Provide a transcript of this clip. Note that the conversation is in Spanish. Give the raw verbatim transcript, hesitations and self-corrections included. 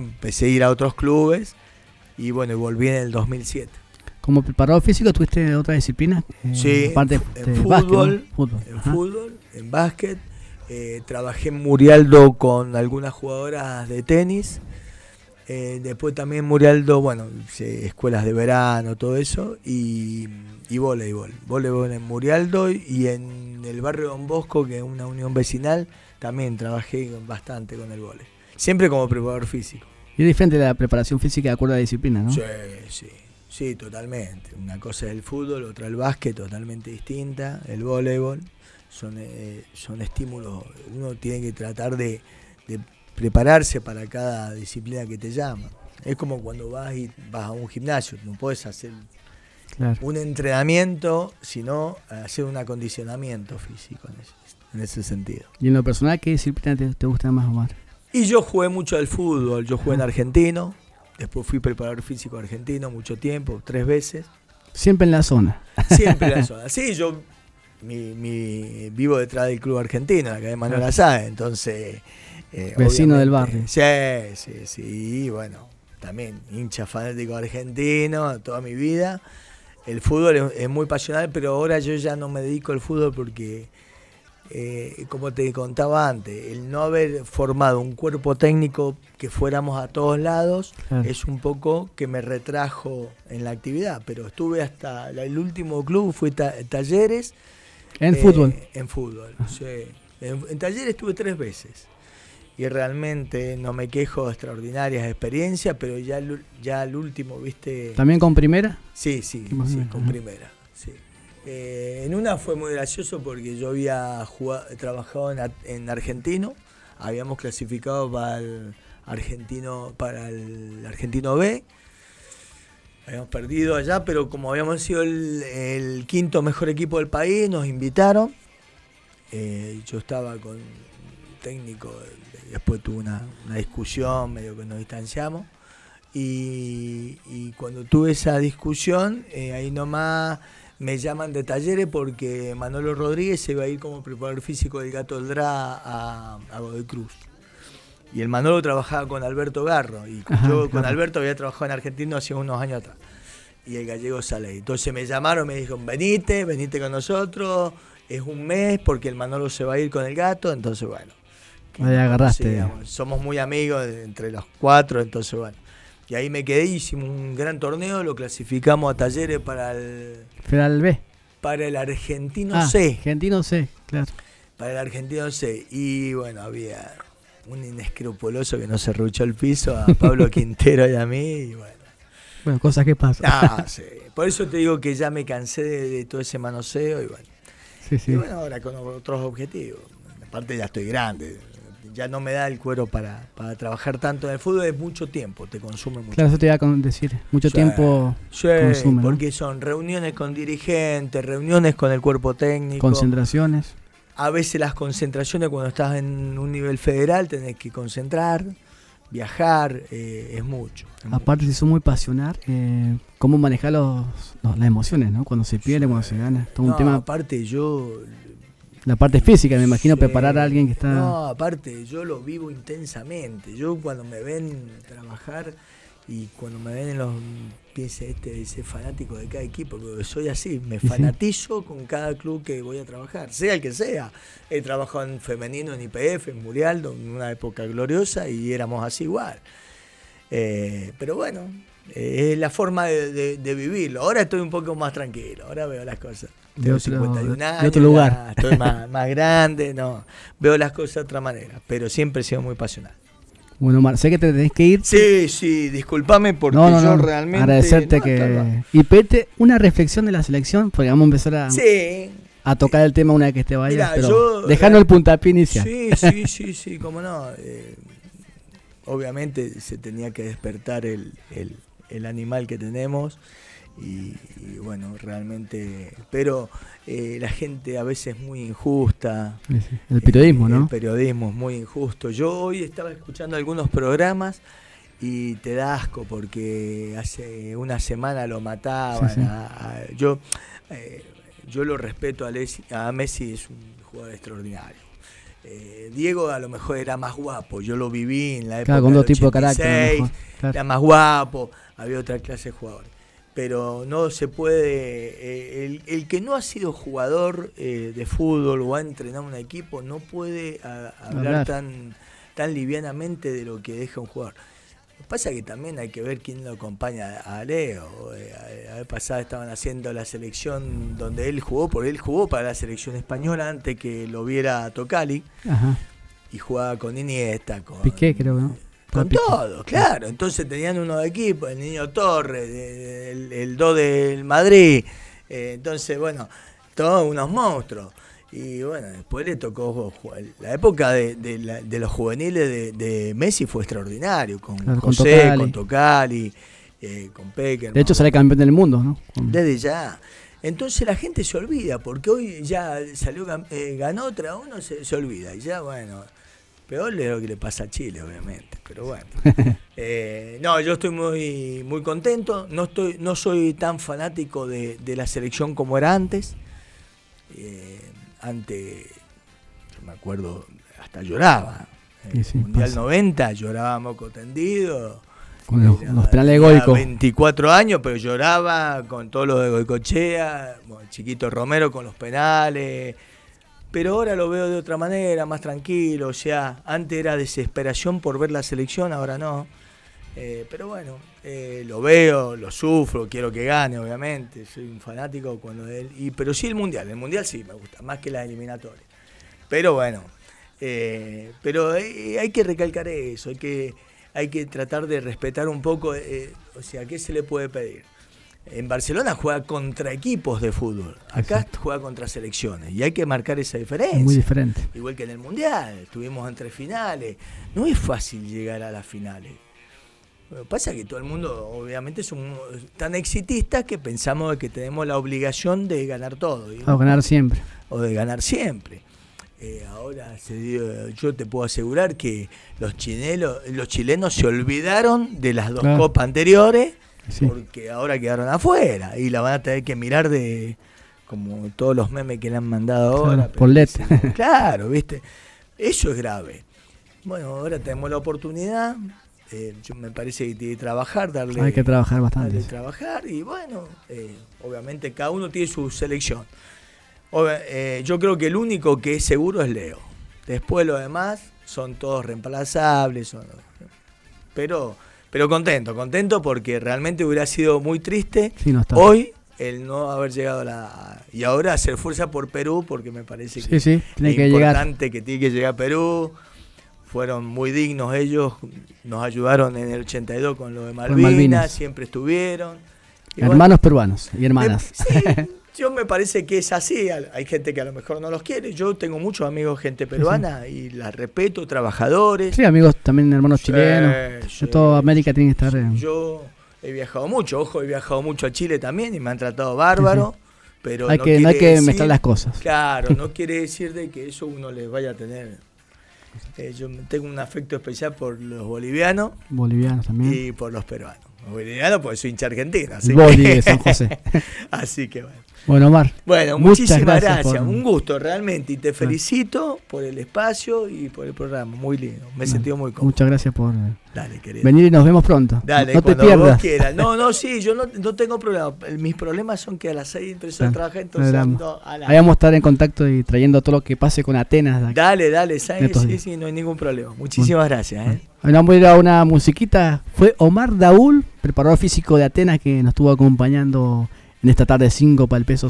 empecé a ir a otros clubes y bueno, volví en el dos mil siete. ¿Como preparador físico tuviste otra disciplina? Eh, sí, aparte en, de en fútbol, básquet, ¿no? fútbol, en Ajá. fútbol, en básquet. Eh, trabajé en Murialdo con algunas jugadoras de tenis. Eh, después también Murialdo, bueno, escuelas de verano, todo eso. Y, y voleibol. Voleibol en Murialdo y en el barrio Don Bosco, que es una unión vecinal, también trabajé bastante con el voleibol. Siempre como preparador físico. Y es diferente la preparación física de acuerdo a la disciplina, ¿no? Sí, sí. Sí, totalmente. Una cosa es el fútbol, otra el básquet, totalmente distinta. El voleibol son, eh, son estímulos. Uno tiene que tratar de, de prepararse para cada disciplina que te llama. Es como cuando vas y vas a un gimnasio. No puedes hacer claro. un entrenamiento, sino hacer un acondicionamiento físico en ese, en ese sentido. ¿Y en lo personal qué disciplina te, te gusta más, Omar? Y yo jugué mucho al fútbol. Yo jugué en Argentino. Después fui preparador físico argentino mucho tiempo, tres veces. Siempre en la zona. Siempre en la zona. Sí, yo mi, mi, vivo detrás del club argentino, la calle Manuel Azáez, entonces... Eh, Vecino del barrio. Sí, sí, sí. Y bueno, también hincha fanático argentino toda mi vida. El fútbol es, es muy pasional, pero ahora yo ya no me dedico al fútbol porque... Eh, como te contaba antes, el no haber formado un cuerpo técnico que fuéramos a todos lados claro. es un poco que me retrajo en la actividad, pero estuve hasta el último club, fue ta- Talleres. ¿En eh, fútbol? En fútbol, sí. En, en Talleres estuve tres veces y realmente no me quejo, extraordinarias experiencias, pero ya, ya el último, ¿viste? ¿También con primera? Sí, sí, sí con primera. Sí. Eh, en una fue muy gracioso porque yo había jugado, trabajado en, en Argentino, habíamos clasificado para el Argentino, para el Argentino B, habíamos perdido allá, pero como habíamos sido el, el quinto mejor equipo del país, nos invitaron, eh, yo estaba con el técnico, después tuve una, una discusión, medio que nos distanciamos, y, y cuando tuve esa discusión, eh, ahí nomás... Me llaman de Talleres porque Manolo Rodríguez se iba a ir como preparador físico del Gato del Dra a, a Godoy Cruz. Y el Manolo trabajaba con Alberto Garro. Y Ajá, yo con claro. Alberto había trabajado en Argentino hace unos años atrás. Y el gallego sale. Entonces me llamaron, me dijeron, venite, venite con nosotros. Es un mes porque el Manolo se va a ir con el Gato. Entonces, bueno. Ahí agarraste. Sí, digamos, somos muy amigos entre los cuatro, entonces, bueno. Y ahí me quedé, hicimos un gran torneo, lo clasificamos a Talleres para el... ¿Para el B? Para el Argentino ah, C. Argentino C, claro. Para el Argentino C. Y bueno, había un inescrupuloso que nos serruchó el piso, a Pablo Quintero y a mí, y bueno. Bueno, cosas que pasan. Ah, sí. Por eso te digo que ya me cansé de, de todo ese manoseo y bueno. Sí, sí. Y bueno, ahora con otros objetivos. Aparte ya estoy grande. Ya no me da el cuero para, para trabajar tanto en el fútbol, es mucho tiempo, te consume mucho. Claro, eso te iba a decir, mucho sí, tiempo sí, consume, porque ¿no? son reuniones con dirigentes, reuniones con el cuerpo técnico. Concentraciones. A veces las concentraciones cuando estás en un nivel federal tenés que concentrar, viajar, eh, es mucho. Es Aparte, mucho. si sos muy pasional, eh, cómo manejar los, los, las emociones, ¿no? Cuando se pierde, sí. cuando se gana. Todo no, un tema. Aparte yo... La parte física, me imagino, sí. preparar a alguien que está... No, aparte, yo lo vivo intensamente. Yo cuando me ven trabajar y cuando me ven en los pies este, ese fanático de cada equipo, porque soy así, me fanatizo con cada club que voy a trabajar, sea el que sea. He trabajado en femenino, en I P F, en Murialdo, en una época gloriosa y éramos así igual. Eh, pero bueno, eh, es la forma de, de, de vivirlo. Ahora estoy un poco más tranquilo, ahora veo las cosas. Tengo de cincuenta y un otro, años, de otro lugar. Estoy más, más grande, no, veo las cosas de otra manera, pero siempre he sido muy pasional. Bueno, Omar, sé que te tenés que ir. Sí, sí, discúlpame porque no, no, yo no, realmente... agradecerte no, que... claro. Y pedite una reflexión de la selección, porque vamos a empezar a, sí. a tocar el tema una vez que te vayas, Mirá, pero yo, dejando eh, el puntapié inicial. Sí, sí, sí, sí, cómo no. Eh, obviamente se tenía que despertar el, el, el animal que tenemos y, y bueno, realmente... Pero eh, la gente a veces es muy injusta. El periodismo, eh, ¿no? El periodismo es muy injusto. Yo hoy estaba escuchando algunos programas y te da asco porque hace una semana lo mataban. Sí, sí. A, a, yo, eh, yo lo respeto a, Lessi, a Messi, es un jugador extraordinario. Eh, Diego a lo mejor era más guapo, yo lo viví en la época claro, con del dos tipos de ochenta y seis, carácter, a lo mejor, claro. Era más guapo, había otra clase de jugadores. Pero no se puede, eh, el, el que no ha sido jugador eh, de fútbol o ha entrenado un equipo no puede a, hablar, hablar. Tan, tan livianamente de lo que deja un jugador. Lo que pasa es que también hay que ver quién lo acompaña a Leo. Eh, la vez pasada estaban haciendo la selección donde él jugó, porque él jugó para la selección española antes que lo viera Tocali. Ajá. Y jugaba con Iniesta, con Piqué, creo, ¿no? Con todo, claro. Entonces tenían unos equipos, el Niño Torres, de, de, el, el dos del Madrid. Eh, entonces, bueno, todos unos monstruos. Y bueno, después le tocó jugar. La época de, de, la, de los juveniles de, de Messi fue extraordinario. Con claro, José, con Tocali, con, Tocali, eh, con Peckerman. De hecho, sale campeón del mundo, ¿no? Con... Desde ya. Entonces la gente se olvida, porque hoy ya salió, eh, ganó otra, uno se, se olvida. Y ya, bueno... Peor es lo que le pasa a Chile, obviamente, pero bueno. Eh, no, yo estoy muy muy contento. No estoy no soy tan fanático de, de la selección como era antes. Eh, antes, yo me acuerdo, hasta lloraba. En sí, el Mundial pasa. noventa lloraba moco tendido. Con los, los penales de Goico. veinticuatro años, pero lloraba con todo lo de Goicoechea, bueno, Chiquito Romero con los penales. Pero ahora lo veo de otra manera, más tranquilo, o sea, antes era desesperación por ver la selección, ahora no. Eh, pero bueno, eh, lo veo, lo sufro, quiero que gane, obviamente, soy un fanático cuando él. Y, pero sí el Mundial, el Mundial sí me gusta, más que las eliminatorias. Pero bueno, eh, pero hay, hay que recalcar eso, hay que, hay que tratar de respetar un poco, eh, o sea, ¿qué se le puede pedir? En Barcelona juega contra equipos de fútbol, acá exacto. Juega contra selecciones y hay que marcar esa diferencia. Es muy diferente. Igual que en el Mundial, estuvimos entre finales, no es fácil llegar a las finales. Lo que pasa es que todo el mundo obviamente son tan exitistas que pensamos que tenemos la obligación de ganar todo. O ganar siempre. O de ganar siempre. Eh, ahora se dio, yo te puedo asegurar que los chilenos, los chilenos se olvidaron de las dos claro. copas anteriores. Sí. Porque ahora quedaron afuera y la van a tener que mirar de como todos los memes que le han mandado ahora. Claro, por L E D. Claro, ¿viste? Eso es grave. Bueno, ahora tenemos la oportunidad. Eh, yo me parece que tiene que trabajar, darle. Hay que trabajar bastante. Darle trabajar y bueno, eh, obviamente cada uno tiene su selección. Ob- eh, yo creo que el único que es seguro es Leo. Después los demás son todos reemplazables. Son, pero. Pero contento, contento porque realmente hubiera sido muy triste sí, no hoy el no haber llegado a la... Y ahora hacer fuerza por Perú porque me parece que sí, sí, tiene es que importante llegar. Que tiene que llegar a Perú. Fueron muy dignos ellos, nos ayudaron en el ochenta y dos con lo de Malvinas, Malvinas. Siempre estuvieron. Y hermanos bueno, peruanos y hermanas. Eh, sí, yo me parece que es así, hay gente que a lo mejor no los quiere, yo tengo muchos amigos, gente peruana, sí, sí. Y la respeto, trabajadores. Sí, amigos también, hermanos sí, chilenos, sí, de toda América tienen que estar. Sí, yo he viajado mucho, ojo, he viajado mucho a Chile también y me han tratado bárbaro, sí, sí. Pero hay no que, no hay que decir, mezclar las cosas. Claro, no quiere decir de que eso uno les vaya a tener. Eh, yo tengo un afecto especial por los bolivianos. Bolivianos también. Y por los peruanos. Los bolivianos porque soy hincha argentino. Así Boli de San José. Así que bueno. Bueno, Omar. Bueno, muchísimas gracias. gracias. Por... Un gusto realmente. Y te felicito ah. por el espacio y por el programa. Muy lindo. Me he no, sentido muy cómodo. Muchas gracias por Dale, venir y nos vemos pronto. Dale, no te pierdas. Vos quieras. No, no, sí, yo no, no tengo problema. Mis problemas son que a las seis empiezo a trabajar, entonces ando a la... Ahí vamos a estar en contacto y trayendo todo lo que pase con Atenas. De dale, dale, ¿sabes? Sí, sí, no hay ningún problema. Muchísimas bueno. gracias. ¿eh? Bueno, vamos a ir a una musiquita. Fue Omar Daúl, preparador físico de Atenas, que nos estuvo acompañando en esta tarde cinco para el peso.